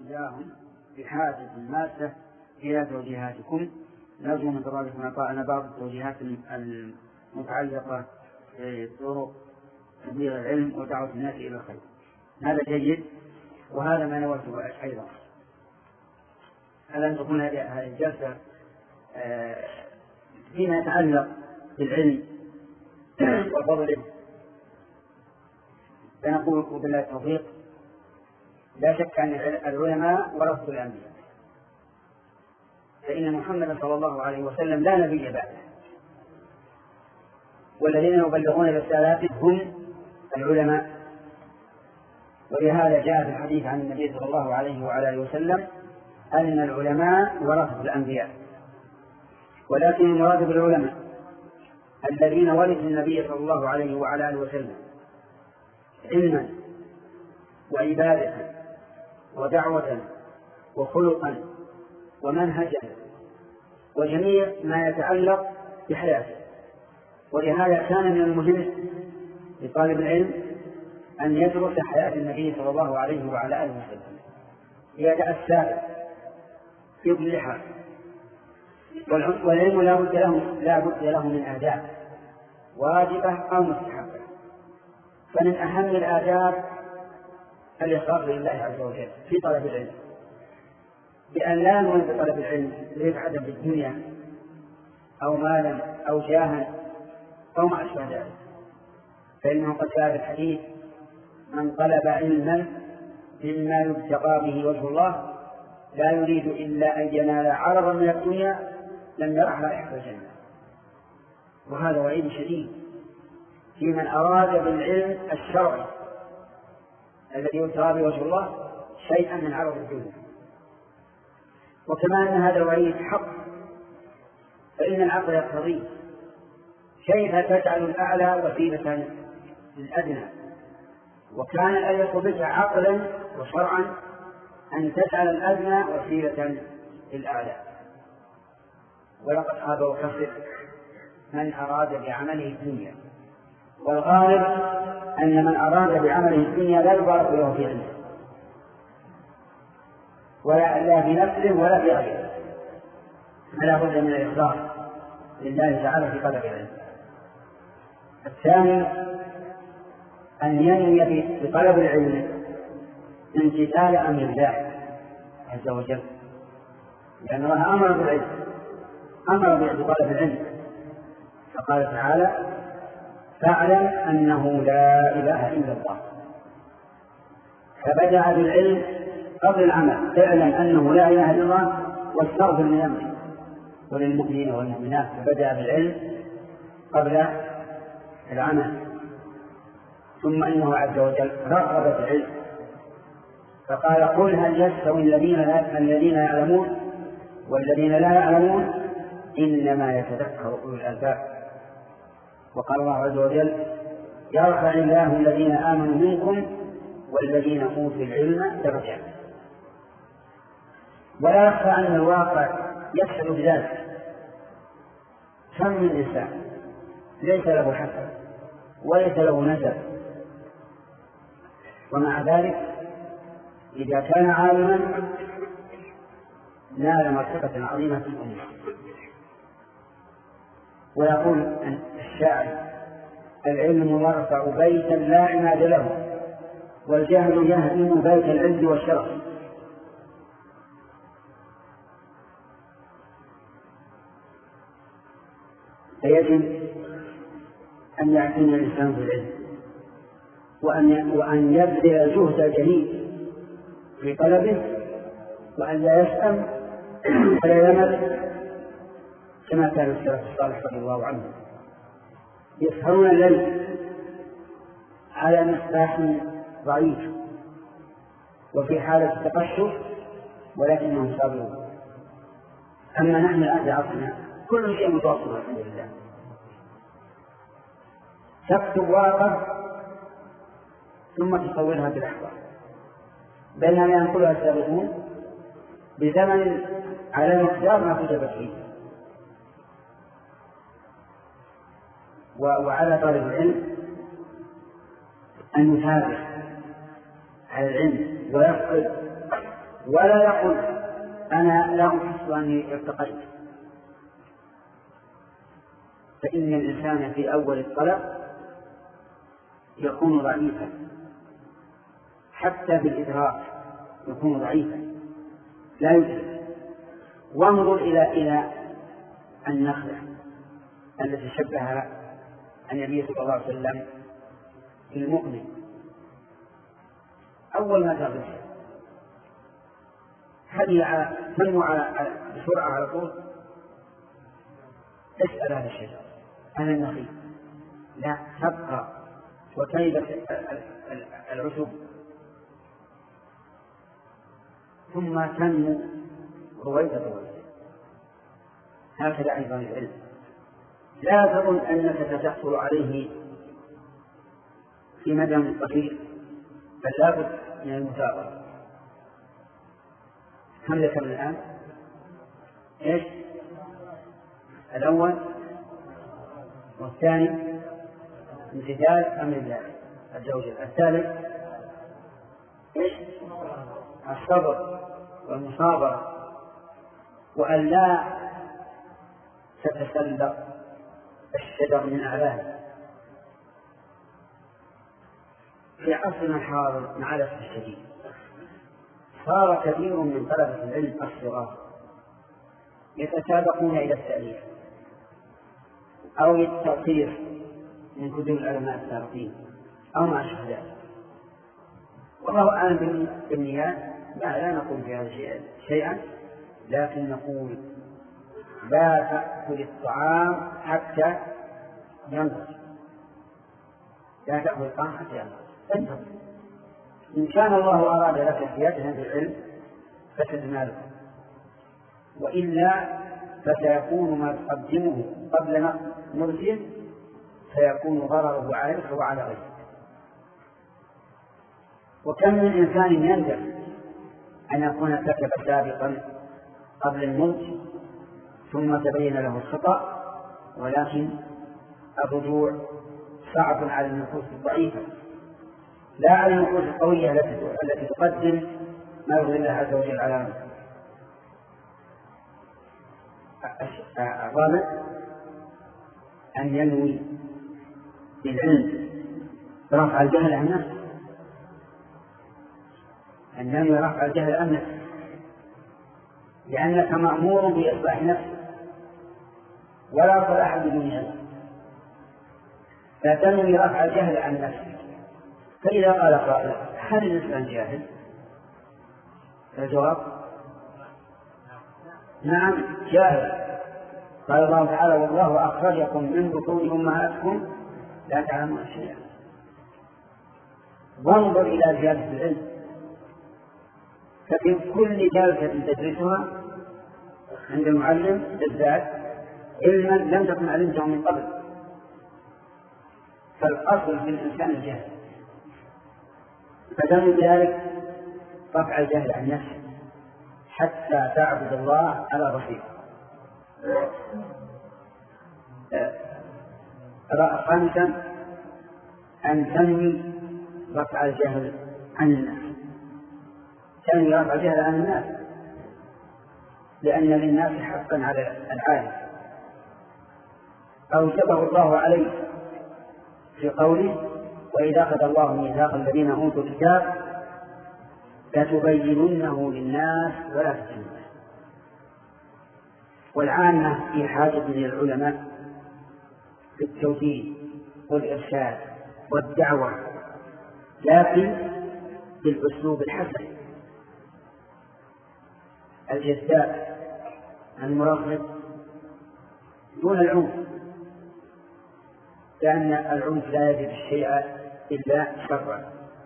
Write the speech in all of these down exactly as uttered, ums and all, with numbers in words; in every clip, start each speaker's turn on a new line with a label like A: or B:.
A: إياهم بحاجة ماسة إلى توجيهاتكم، نرجو من طلابكم أعطاءنا بعض التوجيهات المتعلقة بطرق تبليغ العلم ودعوة الناس إلى الخير. هذا جيد، وهذا ما نوته أيضا. ألا تكون هذه الجلسة فيما يتعلق بالعلم وفضله، فنقول بالله التوفيق: لا شك أن العلماء ورثة الأنبياء، فإن محمد صلى الله عليه وسلم لا نبي بعده، والذين يبلغون رسالته هم العلماء. ولهذا جاء في الحديث عن النبي صلى الله عليه وعلى اله وسلم أن العلماء ورثة الأنبياء، ولكن المراد بالعلماء الذين ورثوا النبي صلى الله عليه وعلى اله وسلم علما وعبادة ودعوة وخلقا ومنهجا وجميع ما يتعلق بحياته. ولهذا كان من المهم لطالب العلم أن يدرس حياة النبي صلى الله عليه وعلى آله وسلم ليتأسى يصلحها. والعلم لا بد له لا بد له من آداب واجبة أو مستحبة، فمن أهم الآداب الإخلاص لله عز وجل في طلب العلم، بأن لا نريد طلب العلم رفعة في الدنيا أو مالا أو جاها أو ما أشبه ذلك، فإنه قد جاء في الحديث: من طلب علما مما يبتغى به وجه الله لا يريد إلا أن ينال عرضا من الدنيا لم يرح رائحة الجنة. وهذا وعيد شديد في من أراد بالعلم الشرعي الذي يبتغى به وجه الله شيئا من عرض الدنيا. وكما أن هذا الوعيد حق، فإن العقل يقتضي كيف تجعل الأعلى وسيلة للأدنى، وكان الأليق بك عقلا وشرعا أن تجعل الأدنى وسيلة للأعلى. ولقد خاب وخسر من أراد بعمله الدنيا، والغالب أن من أراد بعمله الدنيا لا يبارك له في علمه ولا لا في نفسه ولا في غيره، فلا بد من الإخلاص لله تعالى في طلب العلم. الثاني أن ينوي بطلب العلم امتثال أمر الله عز وجل، لأن الله أمر بالعلم، أمر بطلب العلم، فقال تعالى: فاعلم أنه لا إله إلا الله. فبدأ بالعلم قبل العمل، اعلم أنه لا إله إلا الله واستغفر لنفسك وللمؤمنين والمؤمنات. فبدأ بالعلم قبل العمل. ثم إنه عز وجل رغب في العلم فقال: قل هل يستوي الذين الذين يعلمون والذين لا يعلمون إنما يتذكر أولو الألباب. وقال الله عز وجل: يرفع الله الذين آمنوا منكم والذين أوتوا العلم درجات. ولا يخفى أن الواقع يشهد بذلك. كم من إنسان ليس له حسب وليس له نسب، ومع ذلك إذا كان عالما نال مرتبة عظيمة في الأمة. ويقول الشاعر: العلم يرفع بيتا لا عماد له والجهل يهدم بيت العز والشرف. فيجب أن يعتني الإنسان بالعلم وأن وأن يبذل جهد الجهيد في طلبه، وأن لا يسأم ولا يمل، كما كان السلف الصالح رضي الله عنه يسهرون الليل على مصباح ضعيف وفي حالة تقشف ولكنهم صابرون. أما نحن الآن في عصرنا كل شيء متوسط الحمد لله. تكتب ورقة ثم تصورها بالأحوال، بينما ينقلها السابقون بزمن على مقدار ما كتبت فيه. وعلى طالب العلم أن يتابع على العلم ويفقد ولا يقول أنا لا أحس أني ارتقيت، فإن الإنسان في أول الطلب يكون ضعيفا، حتى بالإدراك يكون ضعيفا لا يدرك. وانظر إلى إلى النخلة التي شبهها النبي صلى الله عليه وسلم بالمؤمن. أول ما تغرس هل تنمو بسرعة على طول؟ تسأل هذا الشيء عن النخيل، لا، تبقى وتيبة العشب ثم تنمو رويدة رويدة. هكذا أيضا العلم، لا تظن أنك ستحصل عليه في مدى قصير، بل لا بد من المثابرة. كم ذكر الآن؟ إيش؟ الأول والثاني امتثال أمر الله عز وجل. الثالث إيش؟ الصبر والمصابرة، وأن لا تتسلق الشجر من أعلاه. في عصرنا الحاضر مع الأسف الشديد صار كثير من طلبة العلم الصغار يتسابقون إلى التأليف أو التأثير من كتب العلماء السابقين أو مع الشهداء. والله أعلم بالنيات، لا, لا نقول في هذا شيئا، لكن نقول لا تأكل الطعام حتى ينضج، لا تأكل الطعام حتى ينضج. إن كان الله أراد لك زيادة في العلم فتناله، وإلا فسيكون ما تقدمه قبل نضجه سيكون ضرره عليك وعلى غيرك. وكم من إنسان يندم أن يكون ارتكب سابقا قبل النضج ثم تبين له الخطأ، ولكن الرجوع صعب على النفوس الضعيفة، لا على النفوس القوية التي تقدم ما يرضي الله عز وجل على نفسه. الرابع أن ينوي بالعلم رفع الجهل عن نفسه، أن ينوي رفع الجهل عن نفسه، لأنك مأمور بإصلاح نفسك ولا صلاح بدون علم، فتنوي رفع الجهل عن نفسك. فإذا قال قائل هل الإنسان جاهل؟ الجواب نعم جاهل. قال الله تعالى والله أخرجكم من بطون أمهاتكم لا تعلمون شيئا. وانظر إلى زيادة العلم، ففي كل جلسة تدرسها عند المعلم تزداد علما لم تكن علمته من قبل. فالأصل في الإنسان الجهل، فدم ذلك رفع الجهل عن نفسه حتى تعبد الله على بصيرة. خامسا أن تنوي رفع الجهل عن الناس، تنوي رفع الجهل عن الناس، لأن للناس حقا على العالم أوجبه الله عليه في قوله وإذا أخذ الله ميثاق الذين أوتوا الكتاب لتبيننه للناس ولا تكتمونه. والعامة في حاجة للعلماء في التوجيه والإرشاد والدعوة، لكن بالأسلوب الحسن الجذاب المرغب دون العنف، لأن العنف لا يجد الشيء إلا شرا.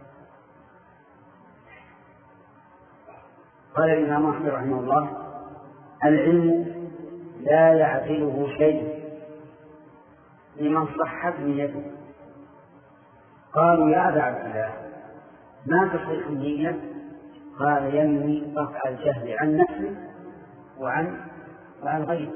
A: قال الإمام أحمد رحمه الله العلم لا يعدله شيء لمن صحت نيته. قالوا يا أبا عبد الله ما تصح النية؟ قال ينوي رفع الجهل عن نفسه وعن وعن غيره،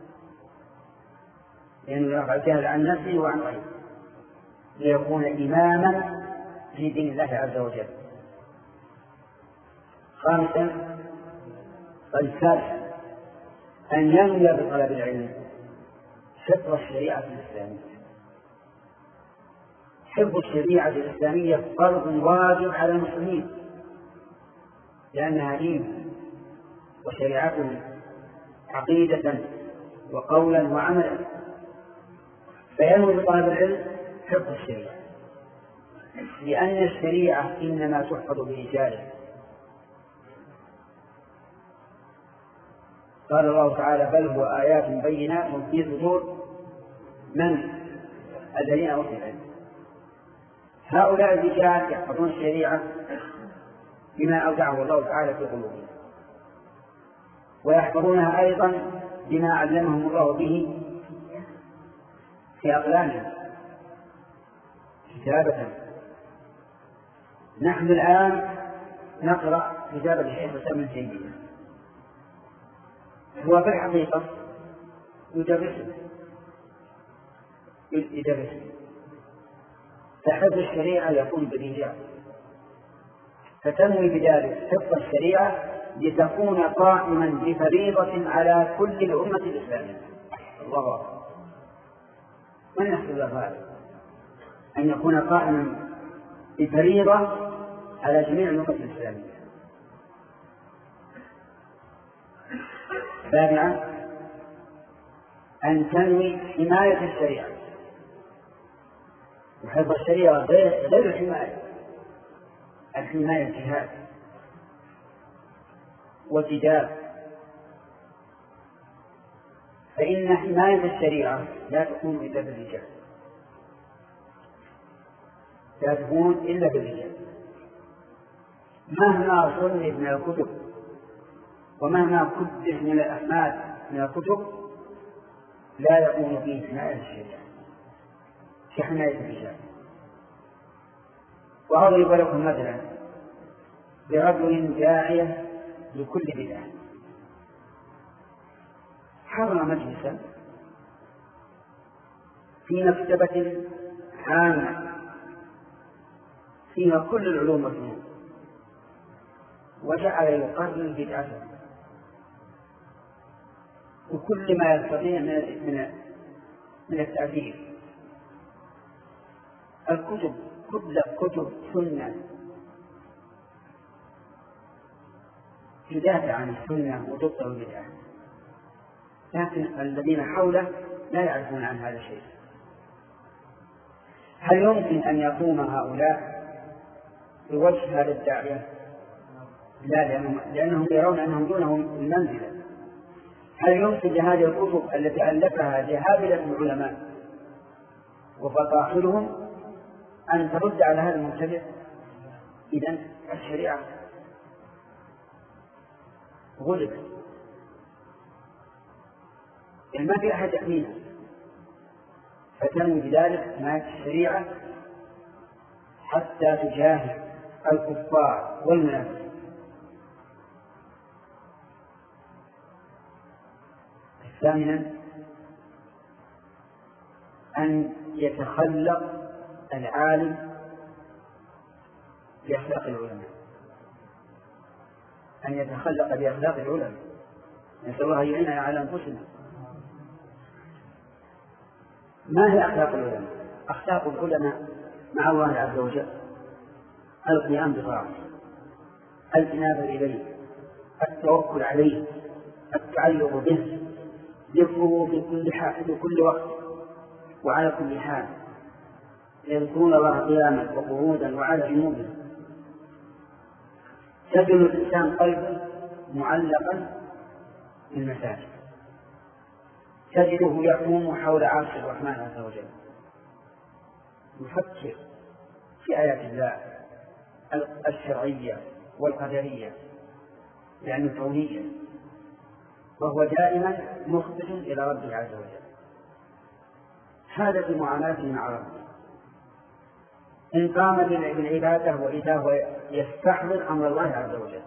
A: ينوي رفع الجهل عن نفسه وعن غيره ليكون إماما في دين الله عز وجل. خامسا الثالث أن ينوي بطلب العلم حفظ الشريعة الإسلامية. حفظ الشريعة الإسلامية فرض واجب على المسلمين، لأنها دين وشريعتهم عقيدة وقولا وعملا، فينوي بطلب العلم حفظ الشريعة، لأن الشريعة إنما تحفظ برجاله. قال الله تعالى: بل هو آيات بينات في صدور من الذين أوتوا العلم. هؤلاء الرجال يحفظون الشريعة بما أودعه الله تعالى في قلوبهم، ويحفظونها أيضا بما علمهم الله به في أقلامهم كتابة. نحن الآن نقرأ كتابة الشيخ الإسلام ابن تيمية، هو في الحقيقة يدرسه يدرسه فحفظ الشريعة يكون بالرجال، فتنوي بذلك حفظ الشريعة لتكون قائما بفريضة على كل الأمة الإسلامية. الله أكبر! من يحصل ذلك؟ أن يكون قائما بفريضة على جميع الأمة الإسلامية. سابعا أن تنوي حماية الشريعة، وحفظ الشريعة غير الحماية. الحماية جهاد وجدال، فإن حماية الشريعة لا تكون إلا بالرجال، لا تكون إلا بالرجال. مهما صنف من الكتب ومهما كتب من الأحمال من الكتب لا يكون فيه حماية الشريعة كحماية الرجال. وأضرب لكم مثلا برجل داعية لكل بدعة حضر مجلسا في مكتبة عامة فيها كل العلوم والفنون، وجعل يقرر بدعته وكل ما يستطيع من من التأثير. الكتب كل كتب سنة تدافع عن السنة وتبطل البدعة، لكن الذين حوله لا يعرفون عن هذا الشيء. هل يمكن أن يقوم هؤلاء بوجه هذا الداعية؟ لا، لأنهم, لأنهم يرون أنهم دونهم المنزلة. هل يمكن لهذه الكتب التي ألفها جهابلة العلماء وفطاحلهم أن ترد على هذا المبتدع؟ إذن الشريعة غلبت، يعني ما في أحد يحميها، فتنوي بذلك حماية الشريعة حتى تجاهد الكفار والمنافقين. ثامنا أن يتخلق العالم بأخلاق العلماء، أن يتخلق بأخلاق العلماء. نسأل الله يعيننا على أنفسنا. ما هي أخلاق العلماء؟ أخلاق العلماء مع الله عز وجل القيام بطاعته، الإنابة إليه، التوكل عليه، التعلق به، ذكره في كل حال في كل وقت وعلى كل حال، يذكرون الله قياما وقعودا وعلى جنوبهم. تجد الإنسان قلبه معلقا بالمساجد، تجده يقوم حول عرش الرحمن عز وجل يفكر في آيات الله الشرعية والقدرية يعني الكونية، وهو دائما مخبت إلى ربه عز وجل. هذا في معاملته مع ربه. إن قام بالعبادة وإذا هو يستحضر أمر الله عز وجل،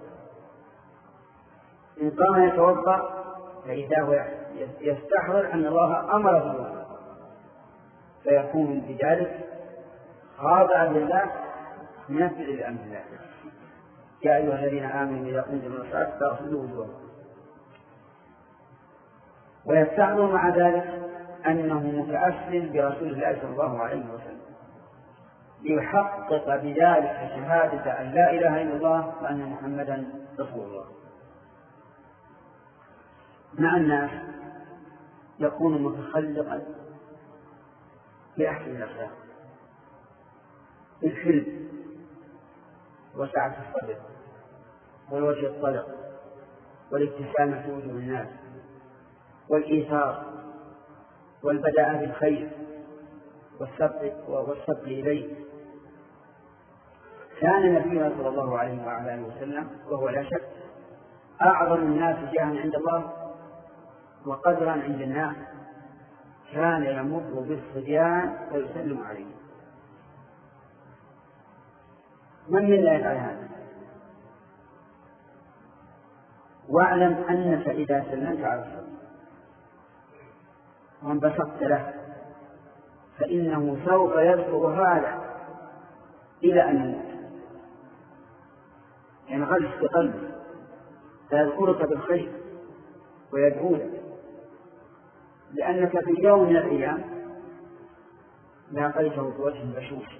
A: إن قام يتوضأ فإذا هو يستحضر أن الله أمره به، فيكون بذلك خاضعا لله منفذ لأمر الله. يا أيها الذين آمنوا إذا قمتم إلى الصلاة فاغسلوا وجوهكم ويستعمل مع ذلك أنه متأسل برسول الله صلى الله عليه وسلم ليحقق بذلك شهادة أن لا إله إلا الله وأن محمدا رسول الله. مع الناس يكون متخلقا بأحسن الأخلاق، بالحلم وسعة الصدر والوجه الطلق والابتسامة في وجوه الناس والإيثار والبداء بالخير والسبق إليه. كان نبينا صلى الله عليه وعلى آله وسلم وهو لا شك أعظم الناس جاها عند الله وقدرا عند الناس، كان يمر بالصبيان ويسلم عليه. من منا يفعل هذا؟ واعلم أنك إذا سلمت على الصبي وانبسطت له فإنه سوف يذكر هذا إلى أن يموت، يعني غلس في قلبه فيذكرك بالخير ويدعو لك، لأنك في يوم من الأيام لاقيته بوجه بشوش.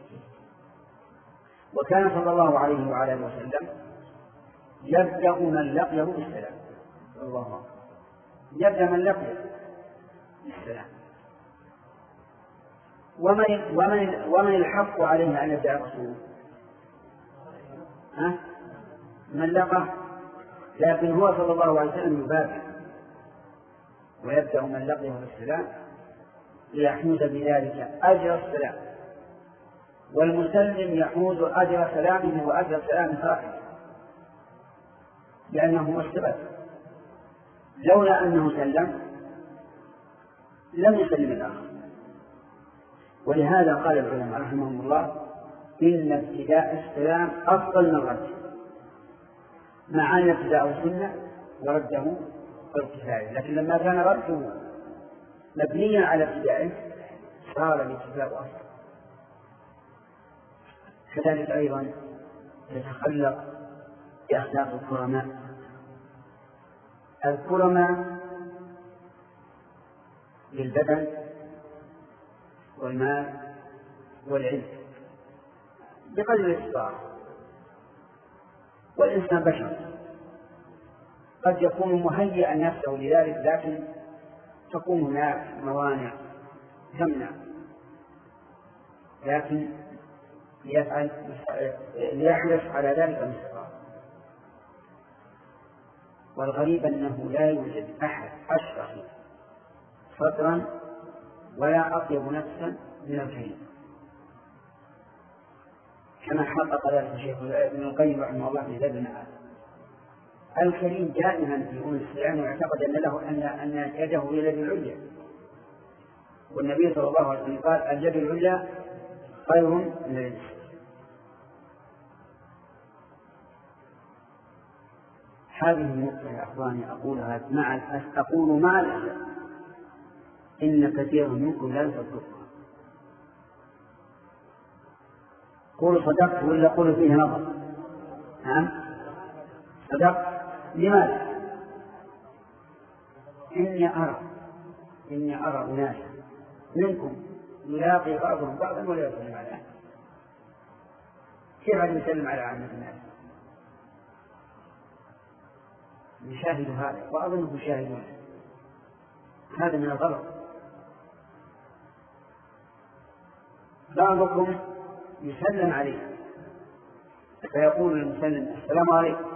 A: وكان صلى الله عليه وعلى آله وسلم يبدأ من لقيه بالسلام. الله يبدأ من لقيه بالسلام. ومن, ومن, ومن الحق عليه أن يبدأ رسوله؟ ها؟ من لقى، لكن هو صلى الله عليه وسلم يبادر ويبدأ من لقيه بالسلام ليحمد بذلك أجر السلام، والمسلم يحوز أجر سلامه وأجر سلام صاحبه لأنه هو السبب. لولا أنه سلم لم يسلم الآخر. ولهذا قال العلماء رحمهم الله إن ابتداء السلام أفضل من رده، مع أن ابتداء سنة ورده بالكفاية، لكن لما كان رده مبنيا على ابتدائه صار الابتداء أفضل. كذلك أيضا يتخلق بأخلاق الكرماء. الكرماء بالبدن والمال والعلم بقدر الاستطاعة، والإنسان بشر قد يكون مهيئا نفسه لذلك، لكن تكون هناك موانع تمنع، لكن ليفعل ليحرص على ذلك المستطاع. والغريب أنه لا يوجد أحد أشرح صدرا ولا أطيب نفسا من الكريم، كما حقق ذلك الشيخ ابن القيم رحمه الله في زاد المعاد. الكريم دائما في أمور الإسلام ويعتقد أن له أن أن يده هي اليد العليا، والنبي صلى الله عليه وسلم قال اليد العليا خير من اليد. هذه النقطة يا أخواني أقولها مع أقول مع الأسف إن كثيرا منكم لا يصدقها. قولوا صدقت ولا قولوا فيه نظر؟ نعم صدقت. لماذا؟ إني أرى إني أرى أناسا منكم يلاقي بعضهم بعضا ولا يسلم على أحد. كيف عاد يسلم على عامة الناس؟ يشاهد هذا وأظنه يشاهدون هذا من الغلط. بعضكم يسلم عليه فيقول المسلم السلام عليكم.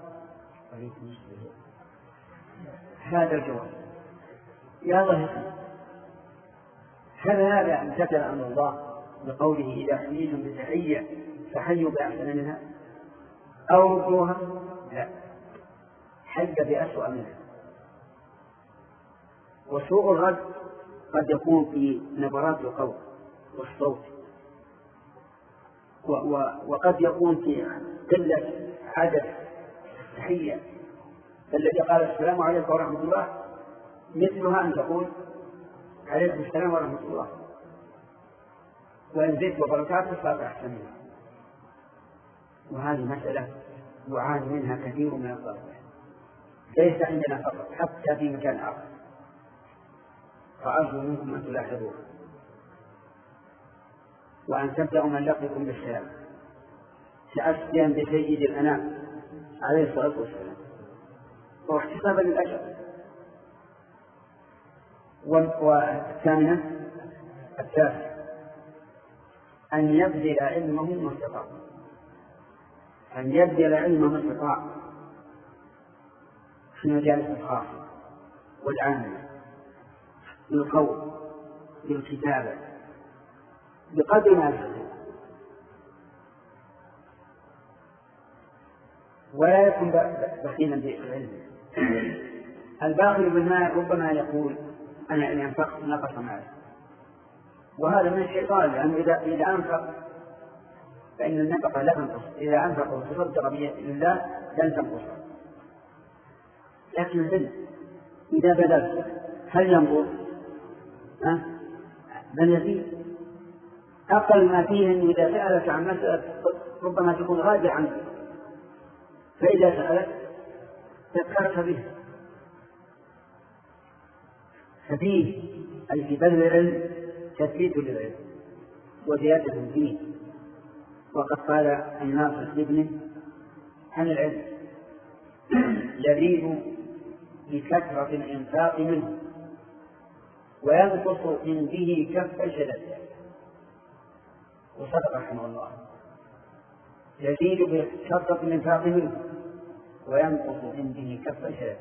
A: هذا الجواب يا الله يسلم. هل هذا امتثل أمر الله بقوله إذا حييتم بتحية فحيوا بأحسن منها أو ردوها؟ لا، حي بأسوأ منها. وسوء الرد قد يكون في نبرات القول والصوت، وقد يكون في قلة عدد التحية. الذي قال السلام عليكم ورحمة الله مثلها أن تقول عليكم السلام ورحمة الله، وإن زدت وبركاته صار أحسن منها. وهذه مسألة يعاني منها كثير من الطلبة، ليس عندنا فقط، حتى في مكان آخر فأرجو منكم أن تلاحظوه، وأن تبدأوا من لقيكم بالسلام تأسيا بسيد الأنام عليه الصلاة والسلام واحتسابا للأجر. والثامنة التاسع أن يبذل علمه ما استطاع، أن يبذل علمه ما استطاع في المجالس الخاصة والعامة، بالقول بالكتابة بقدر ما يستطيع، ولا يكون بخيلا بالعلم. الباخل بالمال ربما يقول أنا إن أنفقت نقص مالي، وهذا من الشيطان، لأنه إذا إذا أنفق فإن النفقة لا تنقص، إذا أنفق وتصدق بالله لن تنقص. لكن العلم إذا بذلت هل ينقص؟ أه؟ بل يزيد. أقل ما فيه أن إذا سألك عن مسألة ربما تكون غالية عنك، فإذا سألت ذكرت به. ففيه أي في بذل العلم تثبيت للعلم وزيادة الدين. وقد قال الناصح لابنه عن العلم يزيد بكثرة الإنفاق منه وينقص إن به كف الشدد. وصدق رحمه الله، يزيد بكثرة الإنفاق منه وينقص إن به كف الشدد.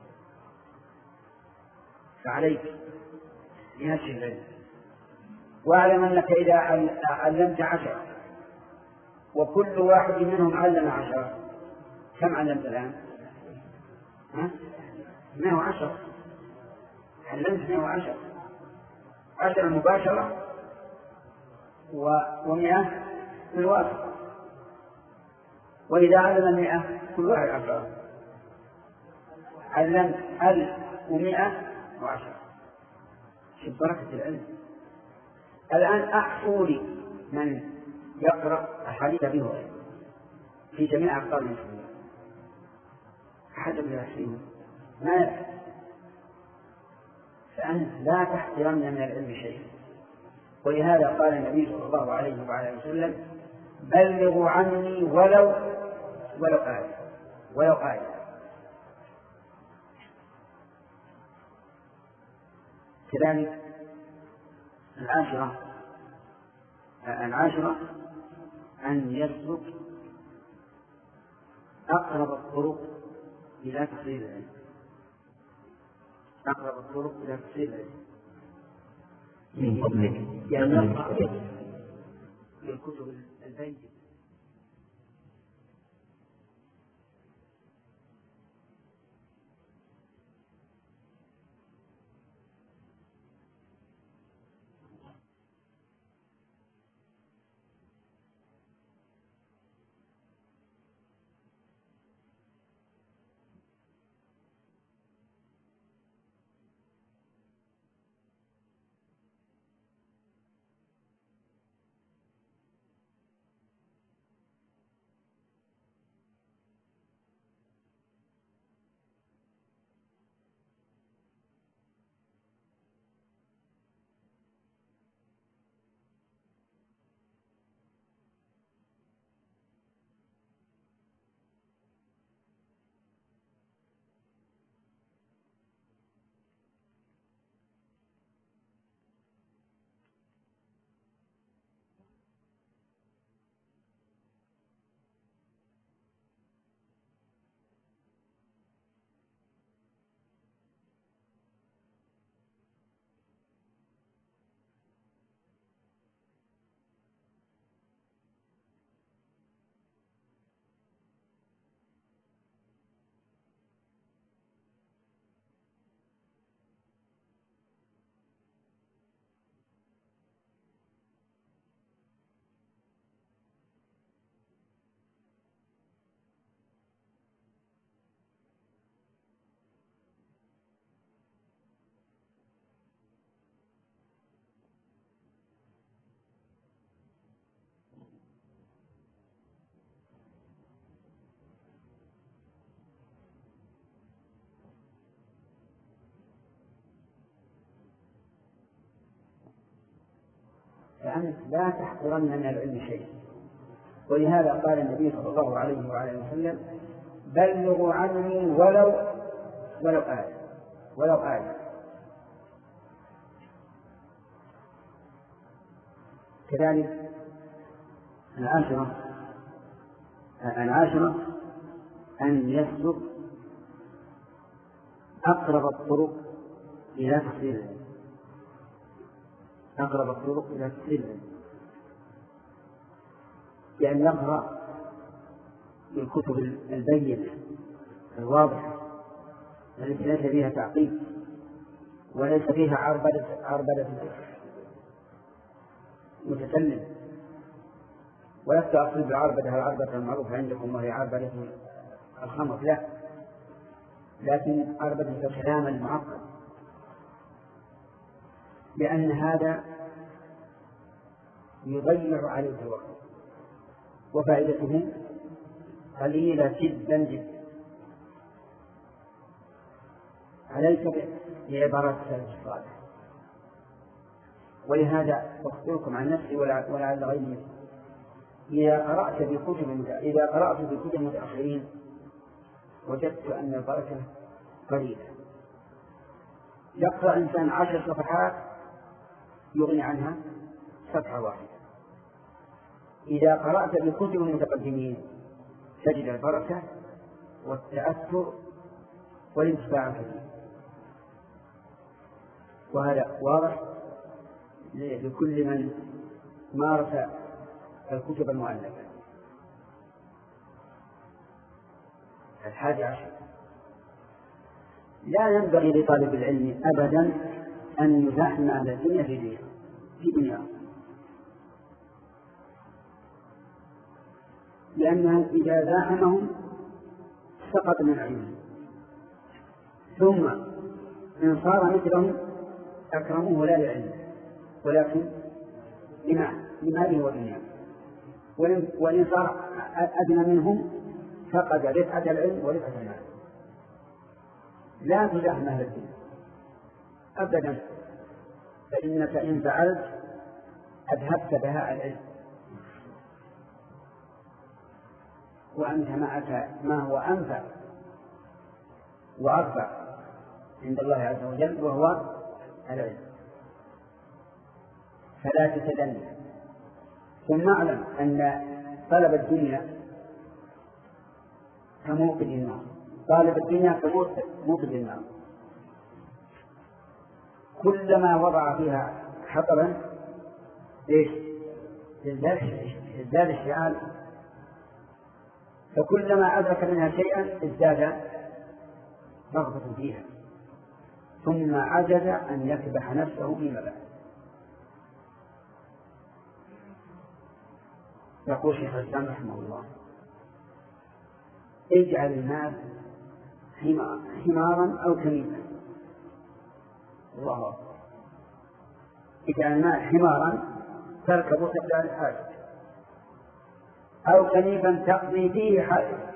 A: فعليك بنشر العلم، واعلم أنك إذا علمت عشرة وكل واحد منهم علم عشرة، كم علمت الآن؟ ها؟ مئة وعشرة. علمت مئة وعشرة، عشرة مباشرة ومئة بالواسطة. وإذا علم المئة كل واحد عشرة علمت ألف ومئة وعشرة. شوف بركة العلم. الآن أحصوا لي من يقرأ أحاديث به في جميع أقطار المسلمين، أحد من العشرين ما يفعل. فأنت لا تحقرن من العلم شيئا. ولهذا قال النبي صلى الله عليه وعلى وسلم بلغوا عني ولو ولو آية ولو آية. كذلك العاشرة العاشرة أن يسلك أقرب الطرق إلى تحصيل العلم، أقرب الطرق إلى تحصيل العلم من قبلك، يعني يقرأ في الكتب البيت فأنت لا تحقرن من العلم شيء. ولهذا قال النبي صلى الله عليه وعلى وسلم بلغوا عني ولو ولو آية ولو آية. كذلك العاشرة العاشرة أن يسلك أقرب الطرق إلى تحصيل العلم أقرب الطرق إلى تحصيل العلم بأن يقرأ الكتب البينة الواضحة التي ليس فيها تعقيد وليس فيها عربدة عربدة متكلم. ولست أقصد بعربدة العربدة المعروفة عندكم وهي عربدة الخمر، لا، لكن عربدة الكلام المعقد، لأن هذا يضيع عليك الوقت وفائدته قليلة جدا جدا. عليك بعبارات السلف الصالح. ولهذا أخبركم عن نفسي ولعل غيري، إذا قرأت بكتب إذا قرأت بكتب متأخرين وجدت أن البركة قليلة. يقرأ إنسان عشر صفحات يغني عنها صفحة واحدة. إذا قرأت بكتب المتقدمين تجد البركة والتأثر والانتفاع كثير. وهذا واضح لكل من مارس الكتب المؤلفة. الحادي عشر لا ينبغي لطالب العلم أبدا أن يزاحم أهل الدنيا في دنيا في دنيا لأنه إذا زاحمهم سقط من عينهم، ثم إن صار مثلهم أكرموه لا لعلم ولكن لماله ودنياه، وإن صار أدنى منهم فقد رفعة العلم ورفعة المال. لا تزاحم أهل الدين أبدا، فإنك إن فعلت أذهبت بهاء العلم وأنت معك ما هو أنفع وأرفع عند الله عز وجل وهو العلم. فلا تتدنى. ثم اعلم أن طلب الدنيا كموقد النار، طالب الدنيا كموقد النار، كلما وضع فيها حطبا ايش ازداد اشتعال، فكلما أدرك منها شيئا ازداد رغبة فيها، ثم عجز أن يكبح نفسه فيما بعد. يقول شيخ الإسلام رحمه الله اجعل المال حمارا أو كنيفا. الله أكبر. اجعل المال حمارا تركب تبدأ الحاجة، أو كنيفا تقضي فيه حاجة.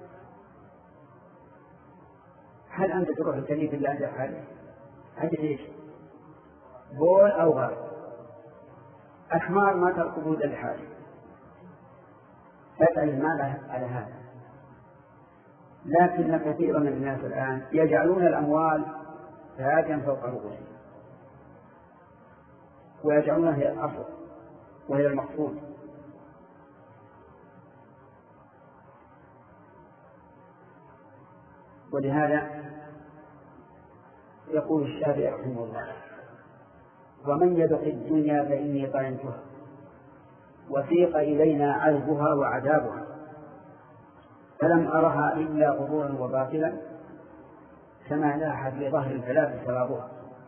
A: هل أنت تروح الكنيف إلا عند حاجة؟ عند إيش؟ بول أو غار. الحمار ما تركبه إلا الحاجة. فاسأل المال على هذا. لكن كثيرا من الناس الآن يجعلون الأموال تاجا فوق رؤوسهم ويجعلونها هي الأصل وهي المقصود. ولهذا يقول الشافعي رحمه الله ومن يدق الدنيا فإني طعنتها وسيق إلينا عذبها وعذابها فلم أرها إلا غرورا وباطلا كما لاح في ظهر الفلاة سرابها.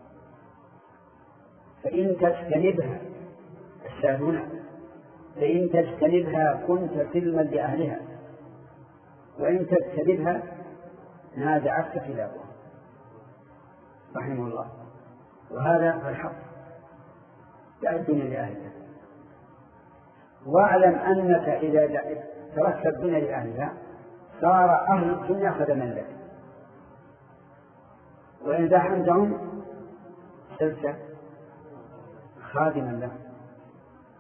A: فإن تجتنبها الشاهدون فإن تجتنبها كنت سلما لأهلها، وإن تجتنبها نازعتك خلافها رحمه الله. وهذا الحق لا الدنيا لأهلها. واعلم أنك إذا تركت الدنيا لأهلها صار أهل الدنيا خدما لك، وإن زاحمتهم صرت خادما له.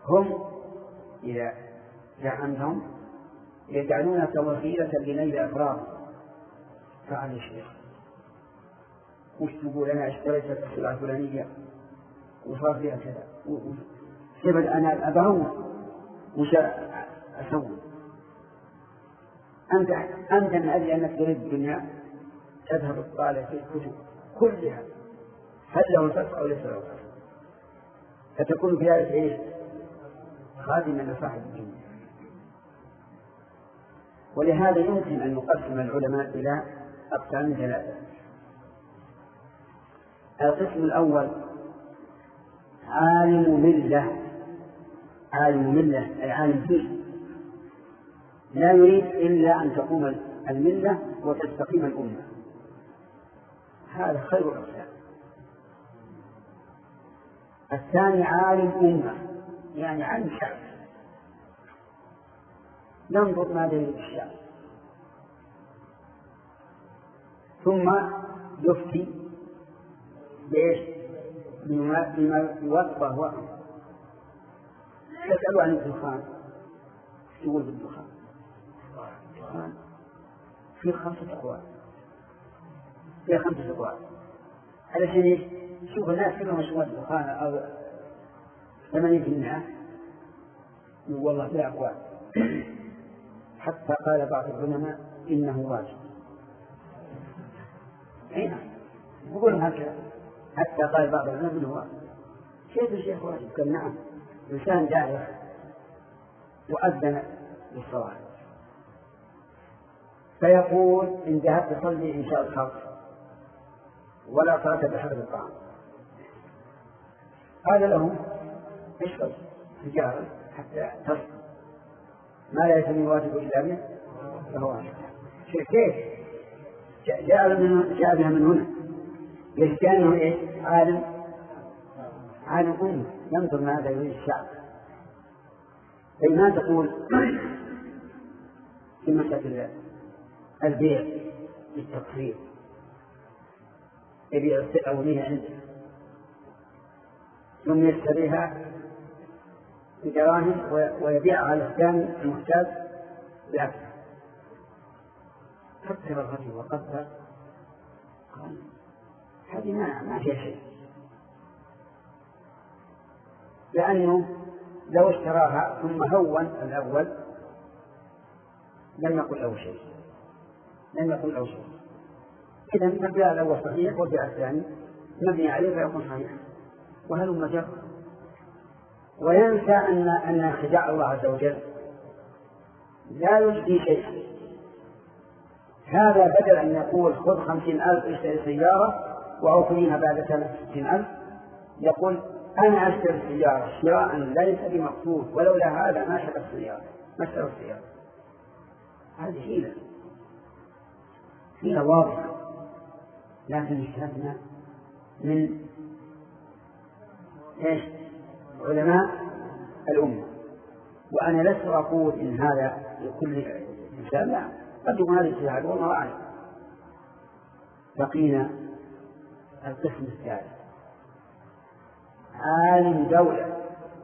A: هم إذا زعمتهم يجعلونك وسيلة لنيل أغراض. فعل الشيخ وش تقول؟ أنا اشتريت السلعة الفلانية وصار فيها كذا سبب أنا أبهوه وش أسوي؟ أنت أنت من أجل أنك تريد الدنيا تذهب الطالع في الكتب كلها هل له فتح أو ليس له فتح، فتكون في هذا إيش؟ خادما لصاحب الدنيا. ولهذا يمكن أن يقسم العلماء إلى أقسام ثلاثة. القسم الأول عالم ملة، عالم ملة أي عالم فيه لا يريد إلا أن تقوم الملة وتستقيم الأمة، هذا خير الأقسام. الثاني عالم أمة يعني عالم شعب، ينظر ماذا يريد الشعب ثم يفتي بإيش؟ بما يوفق وهم. تسألوا عن الدخان تقول بالدخان الدخان في خمسة أقوال في خمسة أقوال على شيء شوف الناس كلهم يشوفون الدخان أو ثمانين في المئة والله في أقوال حتى قال بعض العلماء إنه واجب. هنا يقول هكذا حتى قال بعض العلماء إنه واجب. كيف الشيخ واجب؟ قال نعم، إنسان جاهل وأذن للصلاة فيقول إن ذهبت تصلي إن شاء الخمس ولا صلاة بحسب الطعام، قال له اشرب سجارا حتى تصل ما لا يسمي واجب إلا به فهو واجب. كيف جاء بها من هنا؟ ليش؟ كأنه إيه؟ عالم عالم أمة ينظر ماذا يريد الشعب. بينما تقول في مسألة البيع بالتقسيط يبيع السلعة وهي عنده ثم يشتريها بدراهم ويبيعها على الثاني المحتاج بأكثر. فكر الرجل وقدر قال هذه ما ما فيها شيء، لأنه لو اشتراها ثم هون الأول لم يقل له شيء لم يقل له شيء إذا المبيع الأول صحيح والبيع الثاني مبني عليه فيكون صحيح وهل مجرد. وينسى أن أن خداع الله عز وجل لا يجدي شيء. هذا بدل أن يقول خذ خمسين ألف اشتري سيارة وأوفيها بعد ثلاث ستين ألف، يقول أنا أشتري السيارة شراء ليس بمقصود ولولا هذا ما شرى السيارة ما اشترى السيارة. هذه حيلة حيلة واضحة، لكن اشتركنا من إيش؟ علماء الأمة. وأنا لست أقول إن هذا لكل إنسان، لا، قد يكون هذا اجتهاد والله أعلم. بقينا القسم الثالث عالم دولة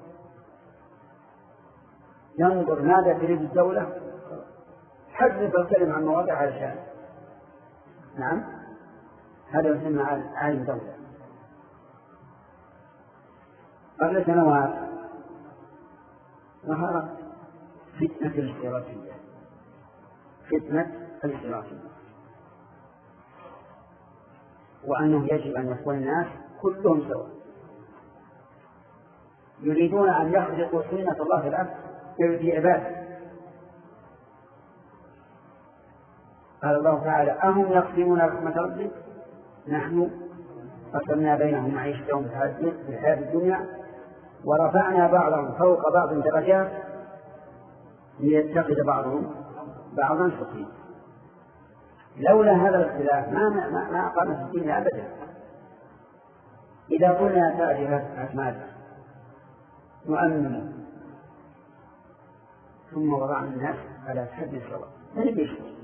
A: ينظر ماذا تريد الدولة حذف الكلمة عن مواضع علشان نعم هذا يسمى عالم دولة. قبل سنوات ظهرت فتنة الاشتراكية فتنة الاشتراكية وأنه يجب أن يكون الناس كلهم سواء، يريدون أن يخلقوا سنة الله في الأرض في عباده. قال الله تعالى أهم يقسمون رحمة ربك نحن قسمنا بينهم معيشتهم في الحياة الدنيا ورفعنا بعضهم فوق بعض درجات ليتخذ بعضهم بعضا سخريا. لولا هذا الاختلاف ما ما ما قامت الدنيا أبدا. إذا قلنا تأتي أسماء نؤمن ثم وضعنا الناس على حد سواء من يشتري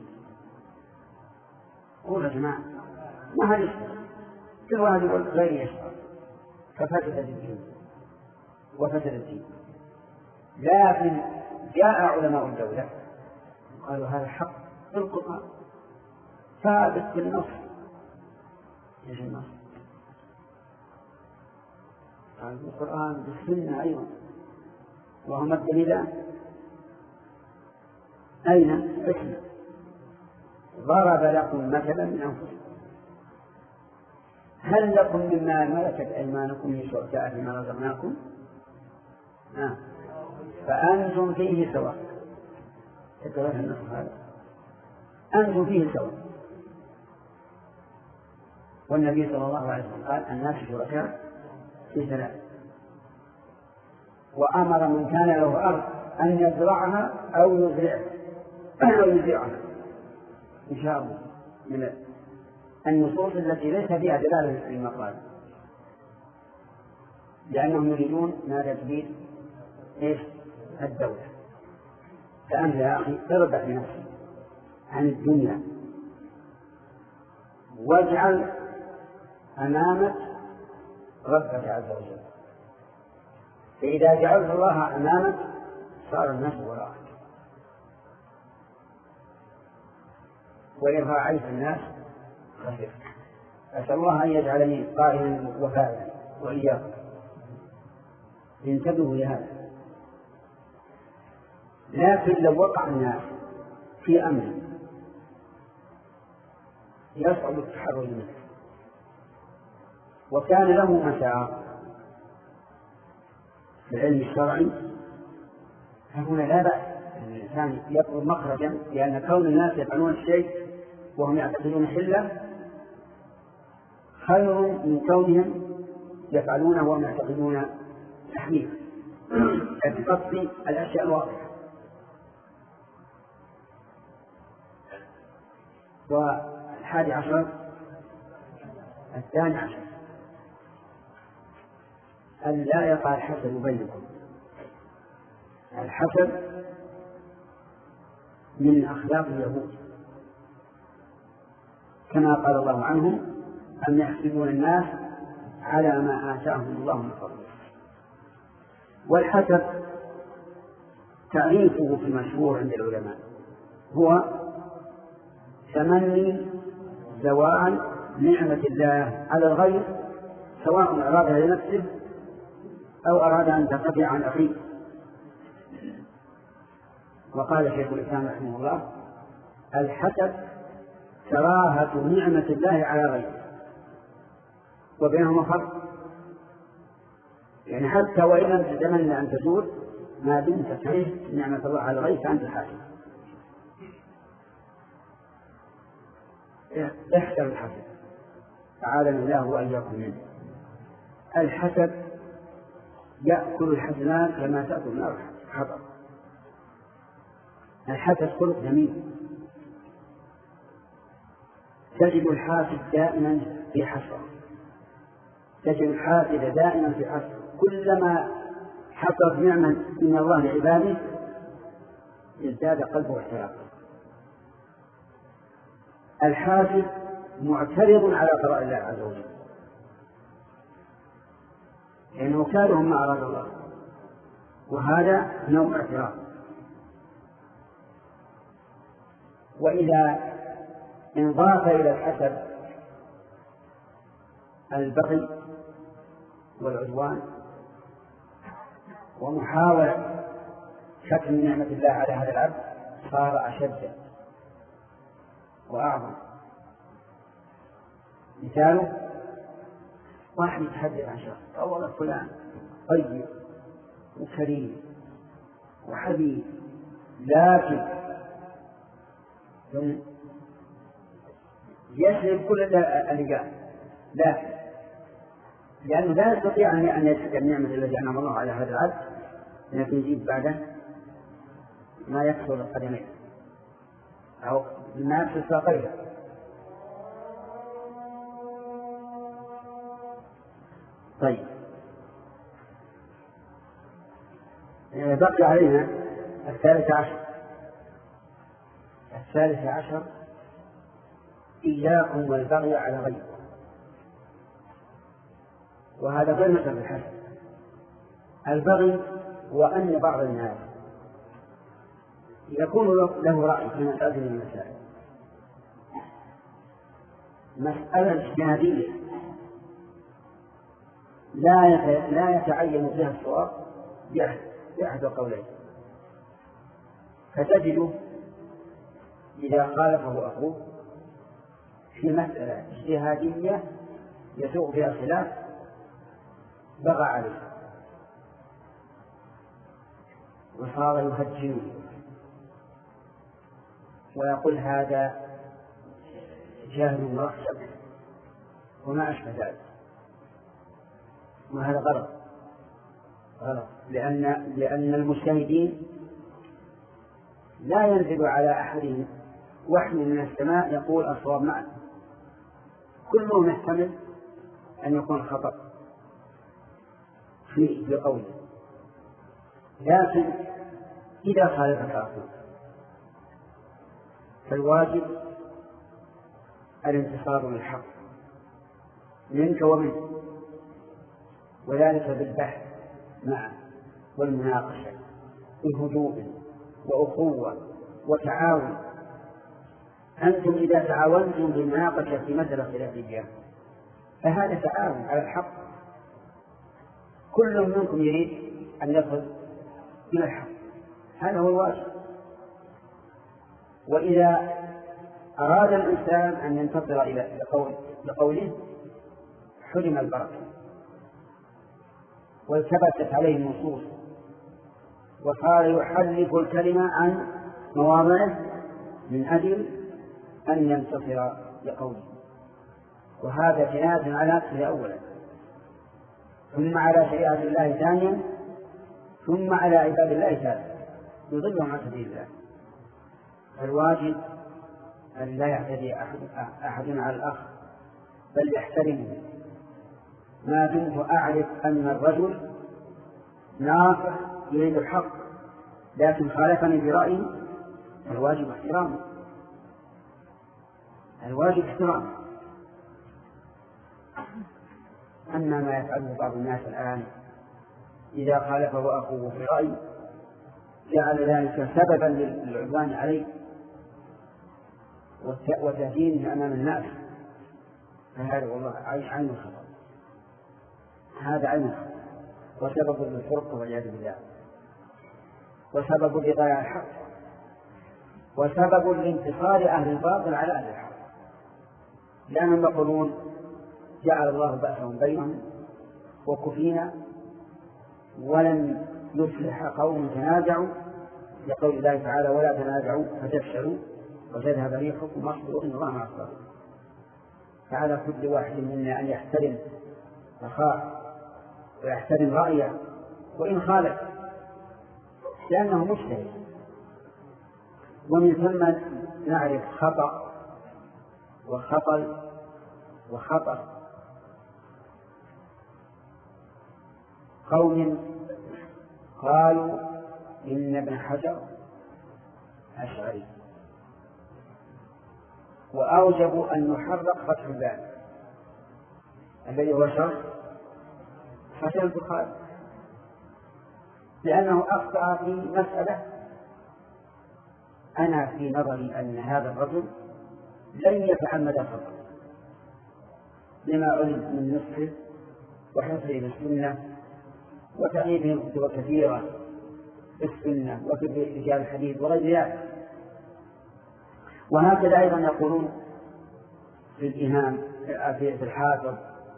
A: قول يا جماعة ما هذا يشتري كل واحد يقول غير يشتري ففسد الدين وفسد الدين. لكن جاء علماء الدولة قالوا هذا حق في القرآن ثابت في النص. ايش النص؟ قالوا القرآن بالسنة أيضا. وهم الدليلان أين؟ اسم ضرب لكم مثلا من أنفسكم هل لكم مما ملكت أيمانكم من شركاء فيما رزقناكم؟ آه. فأنتم فيه سواء. تكرر النص هذا أنتم فيه سواء. والنبي صلى الله عليه وسلم قال الناس شركاء في ثلاث، وأمر من كان له أرض أن يزرعها أو يزرعها أو يزرعها إن شاء الله من النصوص التي ليس فيها دلالة المقال، لأنهم يريدون ما تجديد إيش الدولة. فأنت يا أخي اربح بنفسك عن الدنيا واجعل أمامك ربك عز وجل. فإذا جعلت الله أمامك صار الناس وراءك، وإن رأيت الناس خسرت. أسأل الله أن يجعلني قائلا وفاعلا وإياكم. انتبهوا لهذا. لكن لو وقع الناس في أمر يصعب التحرر منه وكان له مسار في العلم الشرعي فهنا لا بأس أن الإنسان يطلب مخرجا، لأن كون الناس يفعلون الشيء وهم يعتقدون حله خير من كونهم يفعلونه وهم يعتقدون تحريم بقصد الأشياء الواضحة. والحادي عشر الثاني عشر أن لا يقع الحسد بينكم. الحسد من أخلاق اليهود كما قال الله عنهم أم يحسدون الناس على ما آتاهم الله من فضله. والحسد تعريفه في المشهور عند العلماء هو تمني زوال نعمة الله على الغير سواء أرادها لنفسه أو أراد أن تنقطع عن أخيه. وقال شيخ الإسلام رحمه الله الحسد كراهة نعمة الله على غيره، وبينهما فرق، يعني حتى وإن لم تتمنى أن تزول ما دمت تكره نعمة الله على غيرك فأنت حاسد. احذر الحسد تعالى الله وإياكم منه. الحسد يأكل الحسنات كما تأكل النار حطب. الحسد خلق جميل، تجد الحاسد دائما في حسرة، تجد الحاسد دائما في حسرة، كلما حصلت نعمة من الله لعباده ازداد قلبه احتراقا. الحاسد معترض على قضاء الله عز وجل لأنه كارهم ما أراد الله، وهذا نوع اعتراض. وإذا انضاف إلى الحسد البغي والعدوان ومحاولة شكل نعمة الله على هذا العبد صار أشد وأعظم. مثاله واحد يتحدث عن شخص أولا فلان طيب وكريم وحبيب، لكن يسلب كل اللي قال، لكن لأنه لا يستطيع أن يشكر النعمة التي أنعم الله على هذا العبد، لكن يجيب بعده ما يكسر القدمين أو ما يكسر ساقيه. طيب بقي علينا الثالث عشر. الثالث عشر إياكم والبغي على غيركم، وهذا غير مثل الحسد. البغي وأن بعض الناس يكون له رأي في مسألة من المسائل، مسألة اجتهادية لا لا يتعين فيها الصواب بأحد القولين، فتجده إذا خالفه أخوه في مسألة اجتهادية يسوق فيها الخلاف بغى عليه وصار يهجنه ويقول هذا جاهل مركب وما أشبه ذلك، وهذا غلط غلط لأن لأن المجتهدين لا ينزل على أحدهم وحي من السماء يقول الصواب معه، كله يحتمل أن يكون خطأ في بقوله، لكن إذا خالفك أخوك فالواجب الانتصار للحق منك ومنه، وذلك بالبحث معه والمناقشة بهدوء وأخوة وتعاون. أنتم إذا تعاونتم بالمناقشة في مسألة خلافية فهذا تعاون على الحق، كل منكم يريد أن يصل إلى الحق، هذا هو الواجب. وإذا أراد الإنسان أن ينتصر إلى لقوله حرم البركة والتبست عليه النصوص وصار يحرف الكلمة عن مواضعه من أجل أن ينتصر لقوله، وهذا جناية على نفسه أولا ثم على شريعة الله ثانيا ثم على عباد الله ثالثا يضلهم عن سبيل الله. الواجب أن لا يعتدي أحد, أحد على الآخر بل يحترمه، ما دمت أعرف أن الرجل ناصح يريد الحق لكن خالفني برأيي الواجب احترامه، الواجب احترامه. أما ما يفعله بعض الناس الآن إذا خالفه أخوه في رأي جعل ذلك سببا للعدوان عليه وتهدينه أمام الناس، فهذا والله عين الخطأ، هذا عين الخطأ وسبب للفرقة والعياذ بالله، وسبب لضياع الحق، وسبب لانتصار أهل الباطل على أهل الحق، لأنهم يقولون جعل الله بأسهم بينهم وكفينا ولن يصلح قوم تنازعوا، لقول الله تعالى ولا تنازعوا فتفشلوا وتذهب ريحكم واصبروا إن الله مع الصابرين. فعلى كل واحد منا أن يحترم أخاه ويحترم رأيه وإن خالف لأنه مجتهد، ومن ثم نعرف خطأ وخطل وخطأ قوم قالوا إن ابن حجر أشعري وأوجبوا أن نحرق فتح الباب الذي هو شرح حسن البخاري، لأنه أخطأ في مسألة أنا في نظري أن هذا الرجل لن يتعمد الخطأ لما علم من نصحه وحفظه للسنة وتعريفه كتب كثيرة في السنة وفي رجال الحديث وغير ذلك. وهكذا أيضا يقولون في الإمام في الحافظ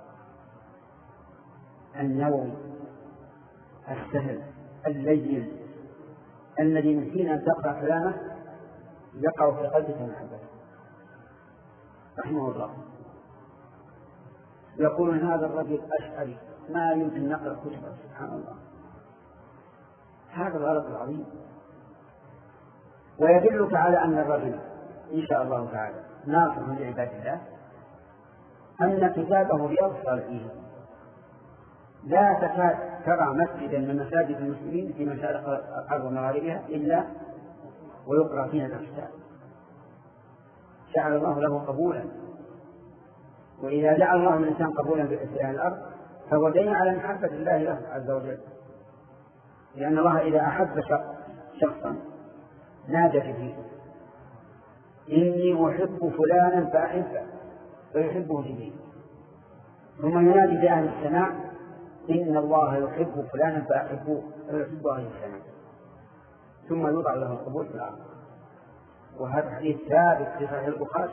A: النووي السهل اللين الذي من حين أن تقرأ كلامه يقع في قلبك محبته رحمه الله، يقول هذا الرجل أشعري ما يمكن نقرأ كتبه سبحان الله، هذا الغلط العظيم. ويدلك على أن الرجل إن شاء الله تعالى ناصح لعباد الله أن كتابه رياض الصالحين لا تكاد ترى مسجدا من مساجد المسلمين في مشارق الأرض ومغاربها إلا ويقرأ فيها الكتاب، جعل الله له قبولا. وإذا جعل الله الإنسان قبولا بإسلام الأرض فهو دليل على محبة الله له عز وجل. لأن الله إذا أحب شخصا نادى فيه إني أحب فلانا فأحبه فيحبه جبريل، ثم ينادي في أهل السماء إن الله يحب فلانا فأحبه فيحب أهل السماء، ثم يوضع له القبول في الأرض. وهذا حديث ثابت في صحيح البخاري.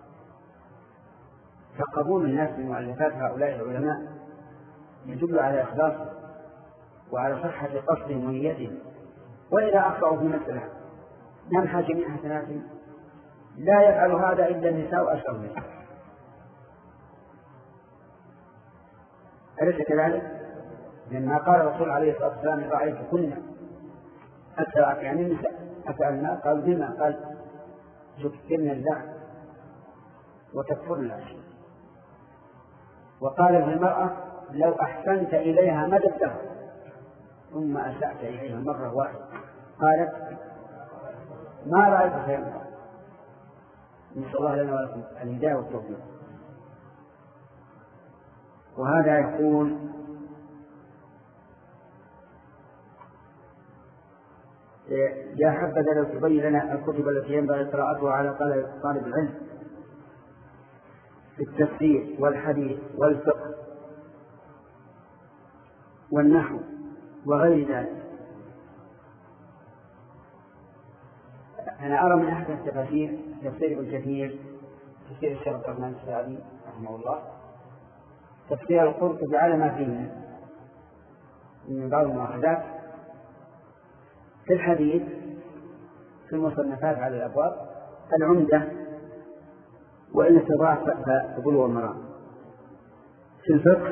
A: فقبول الناس من مؤلفات هؤلاء العلماء يدل على إخلاصهم وعلى صحة قصدهم ونيتهم. وإذا أخطأوا في مسألة نمحى جميع حسناتهم لا يفعل هذا إلا النساء وأشهر النساء. أليس كذلك؟ لما قال الرسول عليه الصلاة والسلام رأيت كنا أتى يعني النساء أفعلنا، قال بما؟ قال تكفرن الله وتكفرن العشير. وقال للمرأة لو أحسنت إليها مدى الدهر ثم أسأت إليها مرة واحدة قالت ما رأيت خيرا. نسأل الله لنا ولكم الهداية والتوفيق. وهذا يقول يا حبذا لو تبين لنا الكتب التي ينبغي قراءتها على طالب العلم في التفسير والحديث والفقه والنحو وغير ذلك. أنا أرى من أحسن التفاسير تفسير ابن كثير، تفسير الشيخ عبد الرحمن السعدي رحمه الله، تفسير القرطبي على ما فيه من بعض المؤاخذات في الحديث، في المصنفات على الأبواب، العمدة وإن استطاعت فبلوغ المرام. في الفقه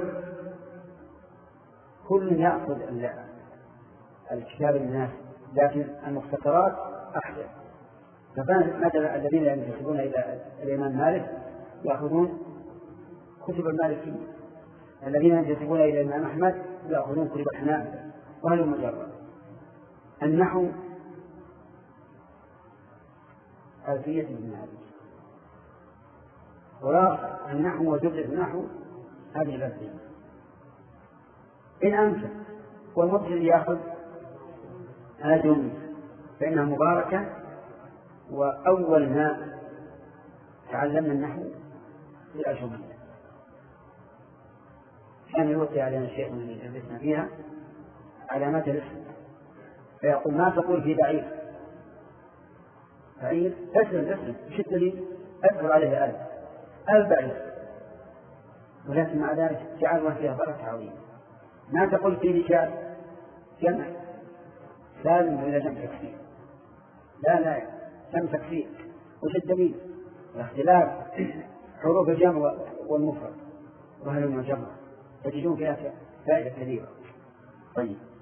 A: كل يأخذ الكتاب الناس، لكن المختصرات أحسن. فمثلا الذين ينتسبون إلى الإمام مالك يأخذون كتب المالكية، الذين ينتسبون إلى الإمام أحمد يأخذون كتب الحنابلة، وهذا المجرد. النحو ألفية ابن مالك، خلاص النحو وجملة النحو هذه الألفية إن أمكن. والمبتدئ يأخذ الجملة فإنها مباركة. وأول ما تعلمنا النحو في الأجمل كان يوقع علينا الشيخ من يدرسنا فيها علامات الاسم، فيقول ما تقول في بعير بعير اسم اسم شد لي أذكر عليه ألف ألف بعير، ولكن مع ذلك جعلوا فيها بركة عظيمة. ما تقول في رجال جمع سالم إلى جمع تكفير، لا لا جمع تكفير وش الدليل؟ الاختلاف حروف الجمع والمفرد وهل المجمع تجدون فيها فائدة كثيرة. طيب